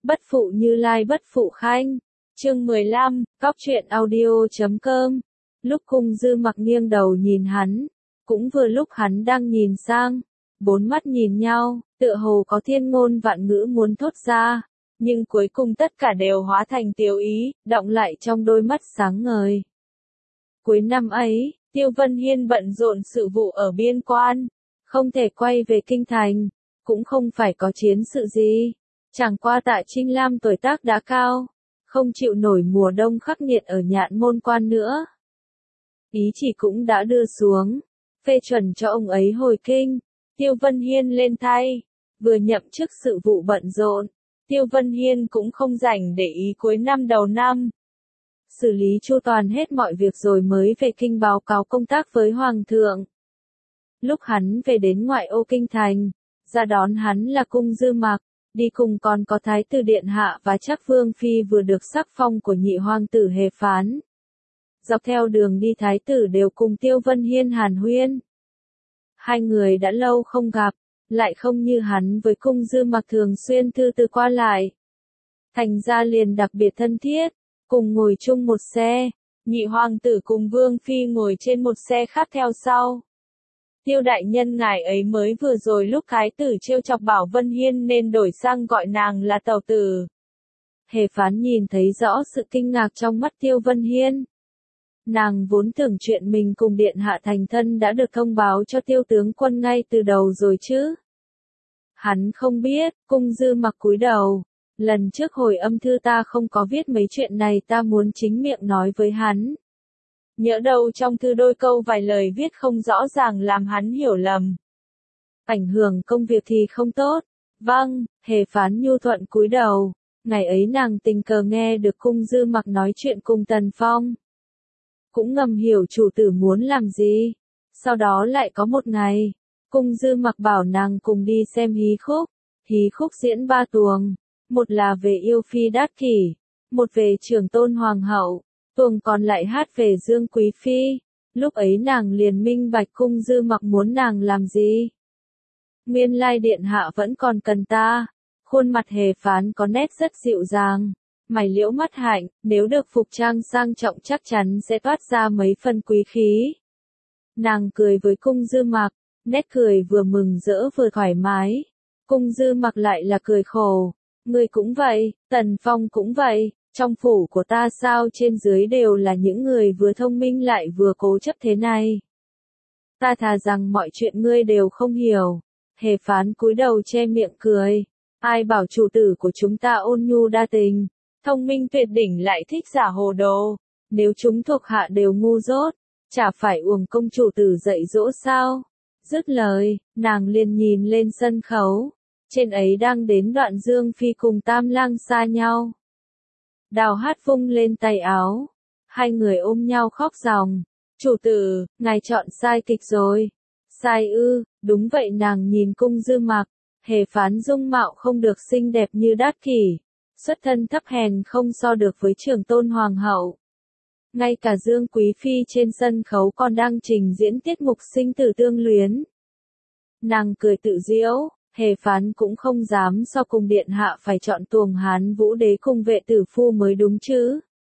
Bất phụ Như Lai bất phụ Khanh. Chương 15, Cóc truyện audio.com. Lúc Cung Dư Mặc nghiêng đầu nhìn hắn, cũng vừa lúc hắn đang nhìn sang, bốn mắt nhìn nhau, tựa hồ có thiên ngôn vạn ngữ muốn thốt ra, nhưng cuối cùng tất cả đều hóa thành tiểu ý, đọng lại trong đôi mắt sáng ngời. Cuối năm ấy, Tiêu Vân Hiên bận rộn sự vụ ở biên quan, không thể quay về kinh thành, cũng không phải có chiến sự gì. Chẳng qua Tạ Trinh Lam tuổi tác đã cao, không chịu nổi mùa đông khắc nghiệt ở Nhạn Môn Quan nữa. Ý chỉ cũng đã đưa xuống, phê chuẩn cho ông ấy hồi kinh. Tiêu Vân Hiên lên thay, vừa nhậm chức sự vụ bận rộn, Tiêu Vân Hiên cũng không rảnh để ý cuối năm đầu năm. Xử lý chu toàn hết mọi việc rồi mới về kinh báo cáo công tác với Hoàng thượng. Lúc hắn về đến ngoại ô kinh thành, ra đón hắn là Cung Dư Mặc, đi cùng còn có Thái tử Điện Hạ và Trác Vương Phi vừa được sắc phong của nhị hoàng tử Hề Phán. Dọc theo đường đi Thái tử đều cùng Tiêu Vân Hiên hàn huyên. Hai người đã lâu không gặp, lại không như hắn với Cung Dư Mặc thường xuyên thư từ qua lại. Thành ra liền đặc biệt thân thiết, cùng ngồi chung một xe, nhị hoàng tử cùng Vương Phi ngồi trên một xe khác theo sau. Tiêu đại nhân ngài ấy mới vừa rồi lúc Thái tử trêu chọc bảo Vân Hiên nên đổi sang gọi nàng là tẩu tử. Hề Phán nhìn thấy rõ sự kinh ngạc trong mắt Tiêu Vân Hiên. Nàng vốn tưởng chuyện mình cùng Điện Hạ thành thân đã được thông báo cho Tiêu tướng quân ngay từ đầu rồi chứ. Hắn không biết, Cung Dư Mặc cúi đầu. Lần trước hồi âm thư ta không có viết mấy chuyện này, ta muốn chính miệng nói với hắn. Nhỡ đâu trong thư đôi câu vài lời viết không rõ ràng làm hắn hiểu lầm. Ảnh hưởng công việc thì không tốt. Vâng, Hề Phán nhu thuận cúi đầu. Ngày ấy nàng tình cờ nghe được Cung Dư Mặc nói chuyện cùng Tần Phong. Cũng ngầm hiểu chủ tử muốn làm gì. Sau đó lại có một ngày, Cung Dư Mặc bảo nàng cùng đi xem hí khúc. Hí khúc diễn 3 tuồng. Một là về yêu phi Đát Kỷ, một về Trường Tôn Hoàng hậu, tuồng còn lại hát về Dương Quý Phi. Lúc ấy nàng liền minh bạch Cung Dư Mặc muốn nàng làm gì. Nguyên lai Điện Hạ vẫn còn cần ta. Khuôn mặt Hề Phán có nét rất dịu dàng, mày liễu mắt hạnh, nếu được phục trang sang trọng chắc chắn sẽ toát ra mấy phần quý khí. Nàng cười với Cung Dư Mặc, nét cười vừa mừng rỡ vừa thoải mái. Cung Dư Mặc lại là cười khổ. Ngươi cũng vậy, Tần Phong cũng vậy, trong phủ của ta sao trên dưới đều là những người vừa thông minh lại vừa cố chấp thế này. Ta thà rằng mọi chuyện ngươi đều không hiểu. Hề Phán cúi đầu che miệng cười. Ai bảo chủ tử của chúng ta ôn nhu đa tình, thông minh tuyệt đỉnh lại thích giả hồ đồ. Nếu chúng thuộc hạ đều ngu dốt, chả phải uổng công chủ tử dạy dỗ sao. Dứt lời, nàng liền nhìn lên sân khấu. Trên ấy đang đến đoạn Dương Phi cùng Tam Lang xa nhau. Đào Hát vung lên tay áo. Hai người ôm nhau khóc ròng. Chủ tử, ngài chọn sai kịch rồi. Sai ư, đúng vậy. Nàng nhìn Cung Dư Mặc. Hề Phán dung mạo không được xinh đẹp như Đát Kỷ. Xuất thân thấp hèn không so được với Trường Tôn Hoàng hậu. Ngay cả Dương Quý Phi trên sân khấu còn đang trình diễn tiết mục sinh tử tương luyến. Nàng cười tự giễu. Hề Phán cũng không dám so cùng Điện Hạ phải chọn tuồng Hán Vũ Đế cùng Vệ Tử Phu mới đúng chứ.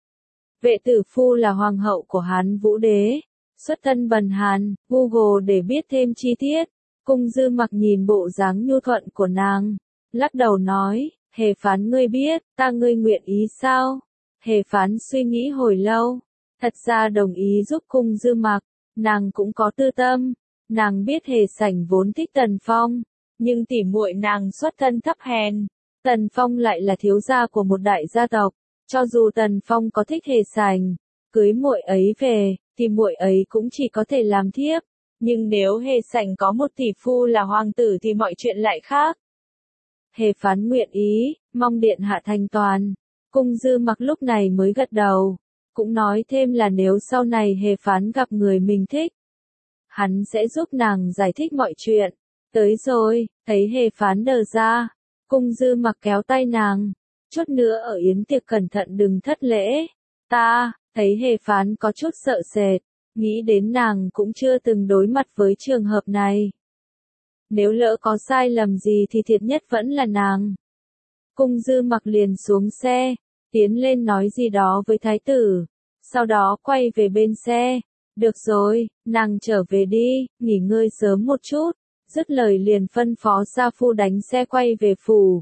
Vệ Tử Phu là hoàng hậu của Hán Vũ Đế, xuất thân bần hàn, Google để biết thêm chi tiết. Cung Dư Mặc nhìn bộ dáng nhu thuận của nàng, lắc đầu nói, Hề Phán ngươi biết, ngươi nguyện ý sao? Hề Phán suy nghĩ hồi lâu, thật ra đồng ý giúp Cung Dư Mặc, nàng cũng có tư tâm, nàng biết Hề Sảnh vốn thích Tần Phong. Nhưng tỉ muội nàng xuất thân thấp hèn, Tần Phong lại là thiếu gia của một đại gia tộc, cho dù Tần Phong có thích Hề Sảnh, cưới muội ấy về, thì muội ấy cũng chỉ có thể làm thiếp, nhưng nếu Hề Sảnh có một tỷ phu là hoàng tử thì mọi chuyện lại khác. Hề Phán nguyện ý, mong Điện Hạ thành toàn. Cung Dư Mặc lúc này mới gật đầu, cũng nói thêm là nếu sau này Hề Phán gặp người mình thích, hắn sẽ giúp nàng giải thích mọi chuyện. Tới rồi, thấy Hề Phán đờ ra, Cung Dư Mặc kéo tay nàng, chút nữa ở yến tiệc cẩn thận đừng thất lễ. Thấy Hề Phán có chút sợ sệt, nghĩ đến nàng cũng chưa từng đối mặt với trường hợp này. Nếu lỡ có sai lầm gì thì thiệt nhất vẫn là nàng. Cung Dư Mặc liền xuống xe, tiến lên nói gì đó với thái tử, sau đó quay về bên xe. Được rồi, nàng trở về đi, nghỉ ngơi sớm một chút. Dứt lời liền phân phó gia phu đánh xe quay về phủ.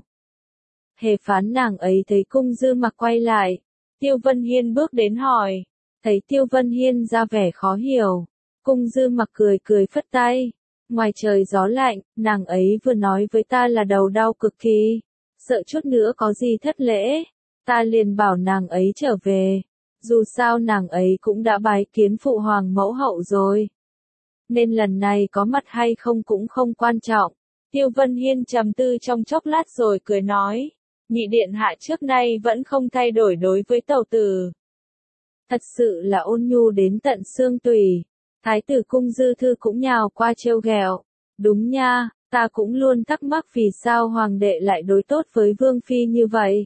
Hề Phán nàng ấy thấy Cung Dư Mặc quay lại, Tiêu Vân Hiên bước đến hỏi, thấy Tiêu Vân Hiên ra vẻ khó hiểu, Cung Dư Mặc cười cười phất tay, ngoài trời gió lạnh, nàng ấy vừa nói với ta là đầu đau cực kỳ, sợ chút nữa có gì thất lễ, ta liền bảo nàng ấy trở về, dù sao nàng ấy cũng đã bái kiến phụ hoàng mẫu hậu rồi. Nên lần này có mặt hay không cũng không quan trọng. Tiêu Vân Hiên trầm tư trong chốc lát rồi cười nói, nhị điện hạ trước nay vẫn không thay đổi đối với tẩu tử. Thật sự là ôn nhu đến tận xương tủy. Thái tử Cung Dư Thư cũng nhào qua trêu ghẹo. Đúng nha, ta cũng luôn thắc mắc vì sao hoàng đệ lại đối tốt với Vương Phi như vậy.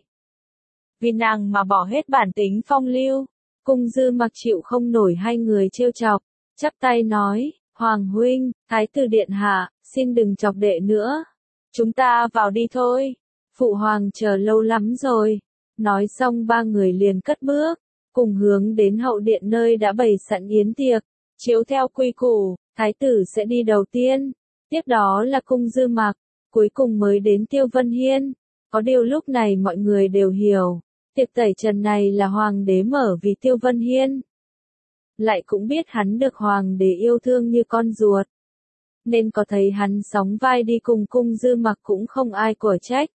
Vì nàng mà bỏ hết bản tính phong lưu. Cung Dư Mặc chịu không nổi hai người trêu chọc, chắp tay nói, Hoàng huynh, Thái tử điện hạ, xin đừng chọc đệ nữa. Chúng ta vào đi thôi. Phụ hoàng chờ lâu lắm rồi. Nói xong ba người liền cất bước, cùng hướng đến hậu điện nơi đã bày sẵn yến tiệc. Chiếu theo quy củ, thái tử sẽ đi đầu tiên, tiếp đó là Cung Dư Mặc, cuối cùng mới đến Tiêu Vân Hiên. Có điều lúc này mọi người đều hiểu, tiệc tẩy trần này là hoàng đế mở vì Tiêu Vân Hiên. Lại cũng biết hắn được hoàng đế yêu thương như con ruột, nên có thấy hắn sóng vai đi cùng Cung Dư Mặc cũng không ai của trách.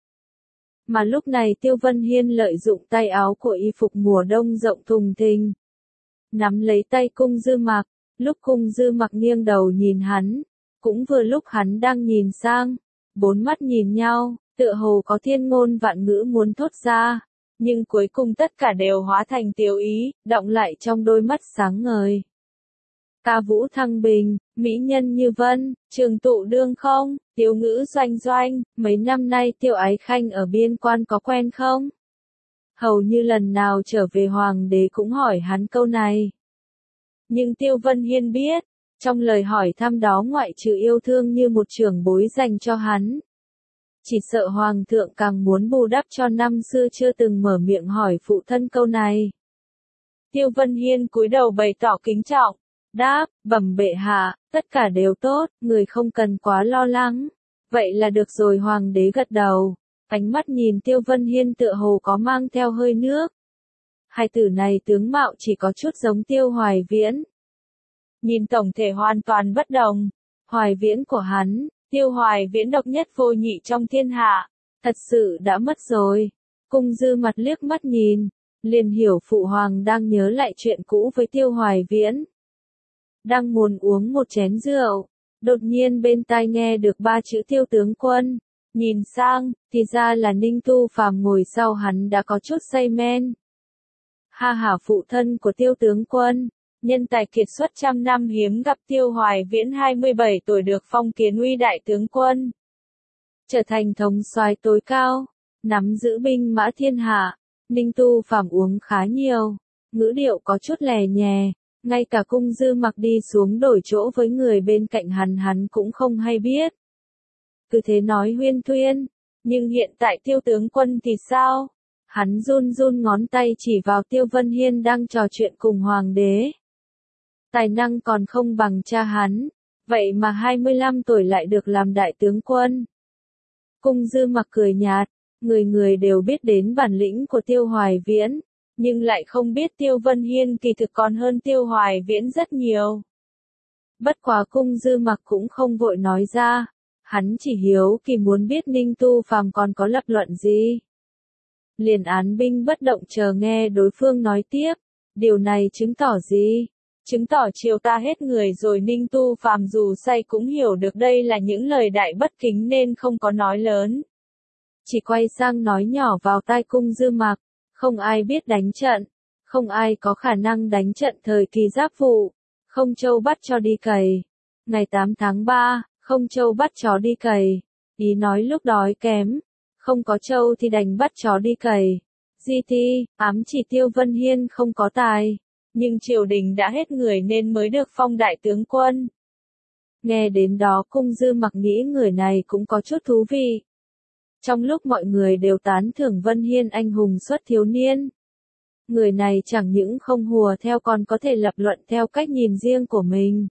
Mà lúc này Tiêu Vân Hiên lợi dụng tay áo của y phục mùa đông rộng thùng thình, nắm lấy tay Cung Dư Mặc, lúc Cung Dư Mặc nghiêng đầu nhìn hắn, cũng vừa lúc hắn đang nhìn sang, bốn mắt nhìn nhau, tựa hồ có thiên ngôn vạn ngữ muốn thốt ra, nhưng cuối cùng tất cả đều hóa thành tiểu ý, đọng lại trong đôi mắt sáng ngời. Ca vũ thăng bình, mỹ nhân như vân, trường tụ đương không, tiêu ngữ doanh doanh, mấy năm nay Tiêu Ái Khanh ở biên quan có quen không? Hầu như lần nào trở về hoàng đế cũng hỏi hắn câu này. Nhưng Tiêu Vân Hiên biết, trong lời hỏi thăm đó ngoại trừ yêu thương như một trưởng bối dành cho hắn, chỉ sợ hoàng thượng càng muốn bù đắp cho năm xưa chưa từng mở miệng hỏi phụ thân câu này. Tiêu Vân Hiên cúi đầu bày tỏ kính trọng, đáp, bẩm bệ hạ, tất cả đều tốt, người không cần quá lo lắng. Vậy là được rồi, hoàng đế gật đầu, ánh mắt nhìn Tiêu Vân Hiên tựa hồ có mang theo hơi nước. Hai tử này tướng mạo chỉ có chút giống Tiêu Hoài Viễn. Nhìn tổng thể hoàn toàn bất đồng. Hoài Viễn của hắn, Tiêu Hoài Viễn độc nhất vô nhị trong thiên hạ, thật sự đã mất rồi. Cung Dư mặt liếc mắt nhìn, liền hiểu phụ hoàng đang nhớ lại chuyện cũ với Tiêu Hoài Viễn. Đang muốn uống một chén rượu, đột nhiên bên tai nghe được ba chữ Tiêu tướng quân, nhìn sang, thì ra là Ninh Tu Phàm ngồi sau hắn đã có chút say men. Ha hả, phụ thân của Tiêu tướng quân, nhân tài kiệt xuất trăm năm hiếm gặp Tiêu Hoài Viễn 27 tuổi được phong kiến uy đại tướng quân, trở thành thống soái tối cao, nắm giữ binh mã thiên hạ. Ninh Tu Phàm uống khá nhiều, ngữ điệu có chút lè nhè, ngay cả Cung Dư Mặc đi xuống đổi chỗ với người bên cạnh hắn cũng không hay biết. Cứ thế nói huyên thuyên, nhưng hiện tại Tiêu tướng quân thì sao? Hắn run run ngón tay chỉ vào Tiêu Vân Hiên đang trò chuyện cùng hoàng đế. Tài năng còn không bằng cha hắn, vậy mà 25 tuổi lại được làm đại tướng quân. Cung Dư Mặc cười nhạt, người người đều biết đến bản lĩnh của Tiêu Hoài Viễn, nhưng lại không biết Tiêu Vân Hiên kỳ thực còn hơn Tiêu Hoài Viễn rất nhiều. Bất quá Cung Dư Mặc cũng không vội nói ra, hắn chỉ hiếu kỳ muốn biết Ninh Tu Phàm còn có lập luận gì. Liền án binh bất động chờ nghe đối phương nói tiếp, điều này chứng tỏ gì? Chứng tỏ chiều ta hết người rồi. Ninh Tu Phàm dù say cũng hiểu được đây là những lời đại bất kính nên không có nói lớn. Chỉ quay sang nói nhỏ vào tai Cung Dư Mặc, không ai biết đánh trận, không ai có khả năng đánh trận thời kỳ giáp vụ, không châu bắt cho đi cày. Ngày 8 tháng 3, không châu bắt chó đi cày, ý nói lúc đói kém, không có châu thì đành bắt chó đi cày. GT, ám chỉ Tiêu Vân Hiên không có tài, nhưng triều đình đã hết người nên mới được phong đại tướng quân. Nghe đến đó Cung Dư Mặc nghĩ người này cũng có chút thú vị. Trong lúc mọi người đều tán thưởng Vân Hiên anh hùng xuất thiếu niên. Người này chẳng những không hùa theo còn có thể lập luận theo cách nhìn riêng của mình.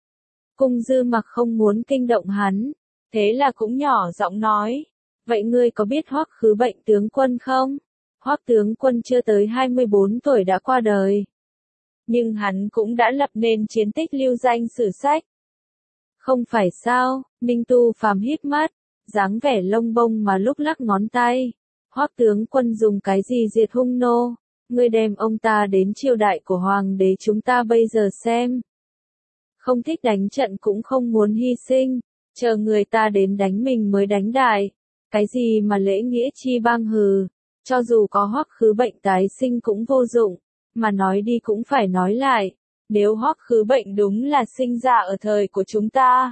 Cung Dư Mặc không muốn kinh động hắn, thế là cũng nhỏ giọng nói, vậy ngươi có biết Hoắc Khứ Bệnh tướng quân không? Hoắc tướng quân chưa tới 24 tuổi đã qua đời. Nhưng hắn cũng đã lập nên chiến tích lưu danh sử sách. Không phải sao, Ninh Tu Phàm híp mắt, dáng vẻ lông bông mà lúc lắc ngón tay. Hoắc tướng quân dùng cái gì diệt hung nô? Ngươi đem ông ta đến triều đại của hoàng đế chúng ta bây giờ xem. Không thích đánh trận cũng không muốn hy sinh, chờ người ta đến đánh mình mới đánh đại. Cái gì mà lễ nghĩa chi bang hừ, cho dù có Hoắc Khứ Bệnh tái sinh cũng vô dụng, mà nói đi cũng phải nói lại, nếu Hoắc Khứ Bệnh đúng là sinh ra ở thời của chúng ta,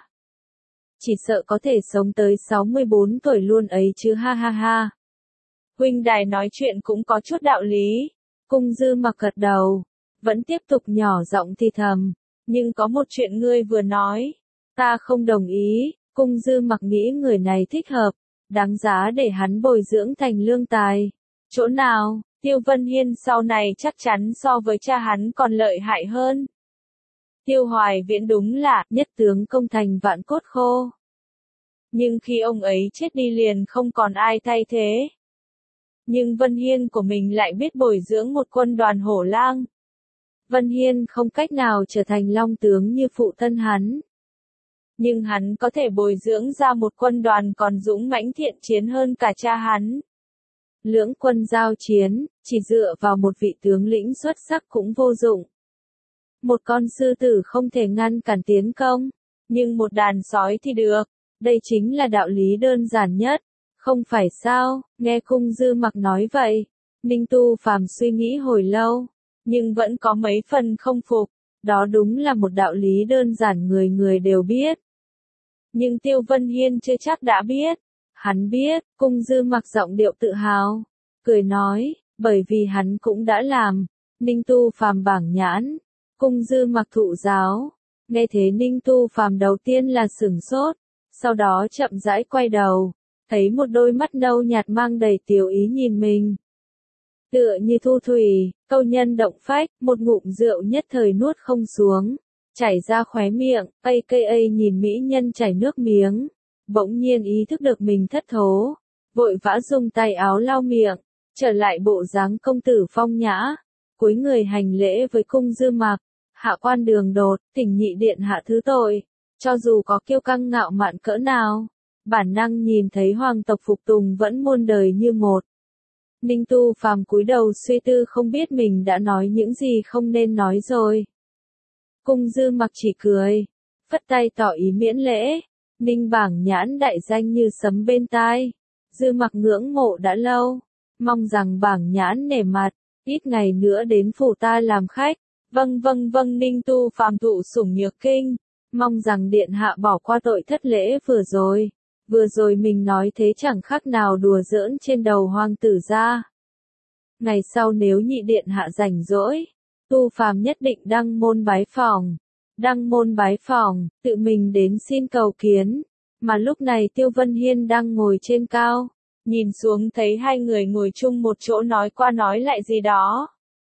chỉ sợ có thể sống tới 64 tuổi luôn ấy chứ ha ha ha. Huynh đài nói chuyện cũng có chút đạo lý. Cung Dư Mặc gật đầu, vẫn tiếp tục nhỏ giọng thì thầm, nhưng có một chuyện ngươi vừa nói, ta không đồng ý. Cung Dư Mặc nghĩ người này thích hợp, đáng giá để hắn bồi dưỡng thành lương tài. Chỗ nào? Tiêu Vân Hiên sau này chắc chắn so với cha hắn còn lợi hại hơn. Tiêu Hoài Viễn đúng là nhất tướng công thành vạn cốt khô. Nhưng khi ông ấy chết đi liền không còn ai thay thế. Nhưng Vân Hiên của mình lại biết bồi dưỡng một quân đoàn hổ lang. Vân Hiên không cách nào trở thành long tướng như phụ thân hắn. Nhưng hắn có thể bồi dưỡng ra một quân đoàn còn dũng mãnh thiện chiến hơn cả cha hắn. Lưỡng quân giao chiến, chỉ dựa vào một vị tướng lĩnh xuất sắc cũng vô dụng. Một con sư tử không thể ngăn cản tiến công, nhưng một đàn sói thì được. Đây chính là đạo lý đơn giản nhất. Không phải sao? Nghe Cung Dư Mặc nói vậy, Ninh Tu Phàm suy nghĩ hồi lâu, nhưng vẫn có mấy phần không phục. Đó đúng là một đạo lý đơn giản người người đều biết. Nhưng Tiêu Vân Hiên chưa chắc đã biết. Hắn biết. Cung Dư Mặc giọng điệu tự hào, cười nói, bởi vì hắn cũng đã làm. Ninh Tu Phàm bảng nhãn. Cung Dư Mặc thụ giáo. Nghe thế Ninh Tu Phàm đầu tiên là sửng sốt, sau đó chậm rãi quay đầu, thấy một đôi mắt nâu nhạt mang đầy tiểu ý nhìn mình. Tựa như thu thủy, câu nhân động phách, một ngụm rượu nhất thời nuốt không xuống, chảy ra khóe miệng. AKA nhìn mỹ nhân chảy nước miếng, bỗng nhiên ý thức được mình thất thố, vội vã dùng tay áo lau miệng, trở lại bộ dáng công tử phong nhã, cúi người hành lễ với Cung Dư Mặc. Hạ quan đường đột, thỉnh nhị điện hạ thứ tội. Cho dù có kiêu căng ngạo mạn cỡ nào, bản năng nhìn thấy hoàng tộc phục tùng vẫn muôn đời như một. Ninh Tu Phàm cúi đầu suy tư không biết mình đã nói những gì không nên nói rồi. Cung Dư Mặc chỉ cười, phất tay tỏ ý miễn lễ. Ninh bảng nhãn đại danh như sấm bên tai, Dư Mặc ngưỡng mộ đã lâu, mong rằng bảng nhãn nể mặt, ít ngày nữa đến phủ ta làm khách. Vâng vâng vâng. Ninh Tu Phàm thụ sủng nhược kinh, mong rằng điện hạ bỏ qua tội thất lễ vừa rồi. Vừa rồi mình nói thế chẳng khác nào đùa giỡn trên đầu hoàng tử gia. Ngày sau nếu nhị điện hạ rảnh rỗi, Tu Phàm nhất định đăng môn bái phỏng. Đăng môn bái phỏng, tự mình đến xin cầu kiến. Mà lúc này Tiêu Vân Hiên đang ngồi trên cao, nhìn xuống thấy hai người ngồi chung một chỗ nói qua nói lại gì đó.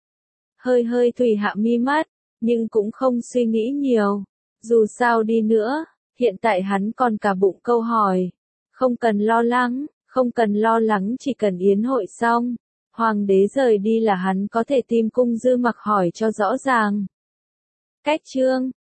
Hơi hơi thủy hạ mi mắt, nhưng cũng không suy nghĩ nhiều. Dù sao đi nữa, hiện tại hắn còn cả bụng câu hỏi. Không cần lo lắng, không cần lo lắng, chỉ cần yến hội xong, hoàng đế rời đi là hắn có thể tìm Cung Dư Mặc hỏi cho rõ ràng. Cách chương